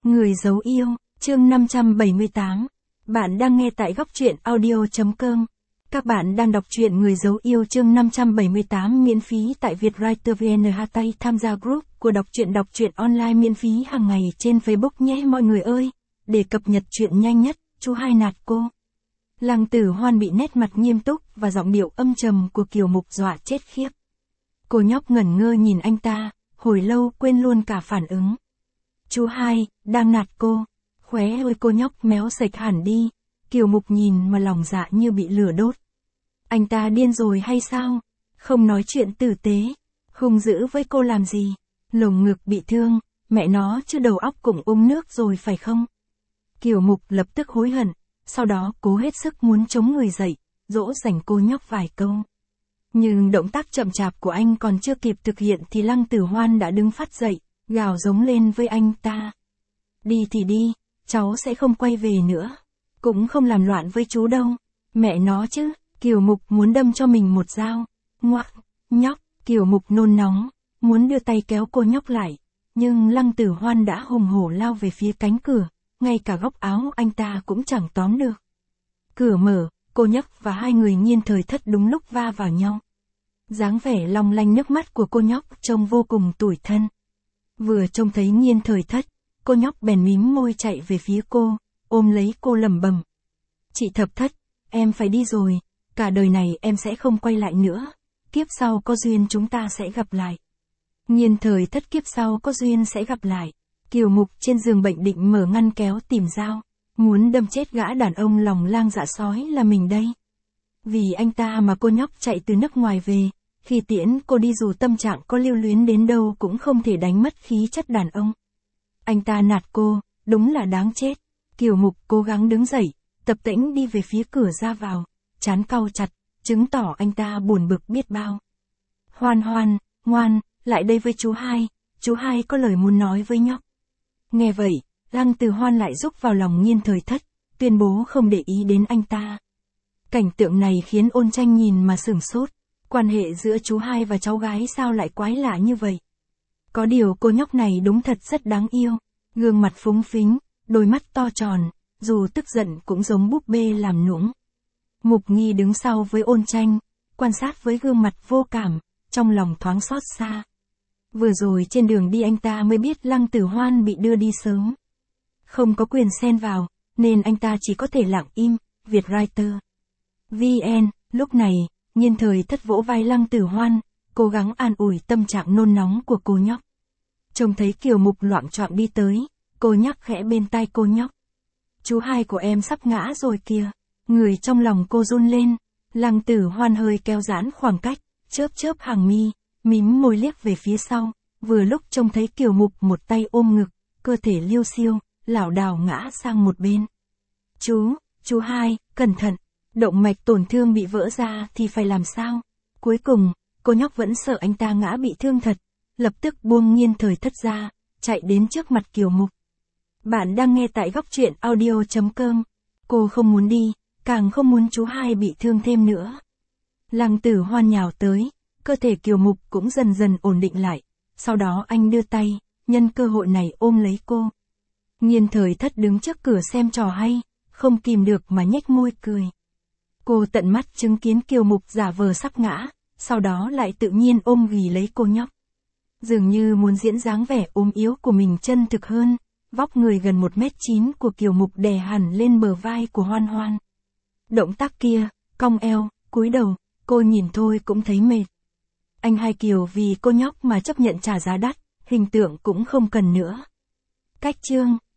Người giấu yêu, chương 578. Bạn đang nghe tại góc truyện audio.com. Các bạn đang đọc truyện Người giấu yêu chương 578 miễn phí tại Vietwriter VN. Tham gia group của đọc truyện online miễn phí hàng ngày trên Facebook nhé mọi người ơi. Để cập nhật truyện nhanh nhất, chú Hai nạt cô. Lăng Tử Hoan bị nét mặt nghiêm túc và giọng điệu âm trầm của Kiều Mục dọa chết khiếp. Cô nhóc ngẩn ngơ nhìn anh ta, hồi lâu quên luôn cả phản ứng. Chú Hai, đang nạt cô. Khóe ơi cô nhóc méo sạch hẳn đi. Kiều Mục nhìn mà lòng dạ như bị lửa đốt. Anh ta điên rồi hay sao? Không nói chuyện tử tế. Hung dữ với cô làm gì? Lồng ngực bị thương, mẹ nó chứ đầu óc cũng nước rồi phải không? Kiều Mục lập tức hối hận, sau đó cố hết sức muốn chống người dậy, dỗ dành cô nhóc vài câu. Nhưng động tác chậm chạp của anh còn chưa kịp thực hiện thì Lăng Tử Hoan đã đứng phát dậy, gào giống lên với anh ta. Đi thì đi, cháu sẽ không quay về nữa. Cũng không làm loạn với chú đâu. Mẹ nó chứ, Kiều Mục muốn đâm cho mình một dao. Ngoặc, nhóc, Kiều Mục nôn nóng, muốn đưa tay kéo cô nhóc lại. Nhưng Lăng Tử Hoan đã hùng hổ lao về phía cánh cửa, ngay cả góc áo anh ta cũng chẳng tóm được. Cửa mở, cô nhóc và hai người Nhiên Thời Thất đúng lúc va vào nhau. Dáng vẻ long lanh nước mắt của cô nhóc trông vô cùng tủi thân. Vừa trông thấy Nhiên Thời Thất, cô nhóc bèn mím môi chạy về phía cô, ôm lấy cô lẩm bẩm. Chị Thập Thất, em phải đi rồi, cả đời này em sẽ không quay lại nữa, kiếp sau có duyên chúng ta sẽ gặp lại. Nhiên Thời Thất kiếp sau có duyên sẽ gặp lại. Kiều Mục trên giường bệnh định mở ngăn kéo tìm dao, muốn đâm chết gã đàn ông lòng lang dạ sói là mình đây. Vì anh ta mà cô nhóc chạy từ nước ngoài về, khi tiễn cô đi dù tâm trạng có lưu luyến đến đâu cũng không thể đánh mất khí chất đàn ông. Anh ta nạt cô, đúng là đáng chết. Kiều Mục cố gắng đứng dậy, tập tễnh đi về phía cửa ra vào, trán cau chặt, chứng tỏ anh ta buồn bực biết bao. Hoan Hoan, ngoan, lại đây với chú Hai có lời muốn nói với nhóc. Nghe vậy, Lăng Tử Hoan lại rúc vào lòng Nhiên Thời Thất, tuyên bố không để ý đến anh ta. Cảnh tượng này khiến Ôn Tranh nhìn mà sửng sốt, quan hệ giữa chú Hai và cháu gái sao lại quái lạ như vậy. Có điều cô nhóc này đúng thật rất đáng yêu, gương mặt phúng phính, đôi mắt to tròn, dù tức giận cũng giống búp bê làm nũng. Mục Nghi đứng sau với Ôn Tranh, quan sát với gương mặt vô cảm, trong lòng thoáng xót xa. Vừa rồi trên đường đi anh ta mới biết Lăng Tử Hoan bị đưa đi sớm. Không có quyền xen vào, nên anh ta chỉ có thể lặng im. Vietwriter VN, lúc này, Nhiên Thời Thất vỗ vai Lăng Tử Hoan, cố gắng an ủi tâm trạng nôn nóng của cô nhóc. Trông thấy Kiều Mục loạng choạng đi tới, cô nhắc khẽ bên tai cô nhóc. Chú Hai của em sắp ngã rồi kìa. Người trong lòng cô run lên. Lăng Tử Hoan hơi kéo giãn khoảng cách, chớp hàng mi, mím môi liếc về phía sau, vừa lúc trông thấy Kiều Mục một tay ôm ngực, cơ thể liêu xiêu, lảo đảo ngã sang một bên. Chú Hai, cẩn thận, động mạch tổn thương bị vỡ ra thì phải làm sao? Cuối cùng, cô nhóc vẫn sợ anh ta ngã bị thương thật, lập tức buông Nhiên Thời Thất ra, chạy đến trước mặt Kiều Mục. Bạn đang nghe tại góc truyện audio.com. Cô không muốn đi, càng không muốn chú Hai bị thương thêm nữa. Lăng Tử Hoan nhào tới, cơ thể Kiều Mục cũng dần dần ổn định lại, sau đó anh đưa tay, nhân cơ hội này ôm lấy cô. Nhiên Thời Thất đứng trước cửa xem trò hay, không kìm được mà nhếch môi cười. Cô tận mắt chứng kiến Kiều Mục giả vờ sắp ngã, sau đó lại tự nhiên ôm ghì lấy cô nhóc. Dường như muốn diễn dáng vẻ ốm yếu của mình chân thực hơn, vóc người gần 1m9 của Kiều Mục đè hẳn lên bờ vai của Hoan Hoan. Động tác kia, cong eo, cúi đầu, cô nhìn thôi cũng thấy mệt. Anh Hai Kiều vì cô nhóc mà chấp nhận trả giá đắt, hình tượng cũng không cần nữa. Cách chương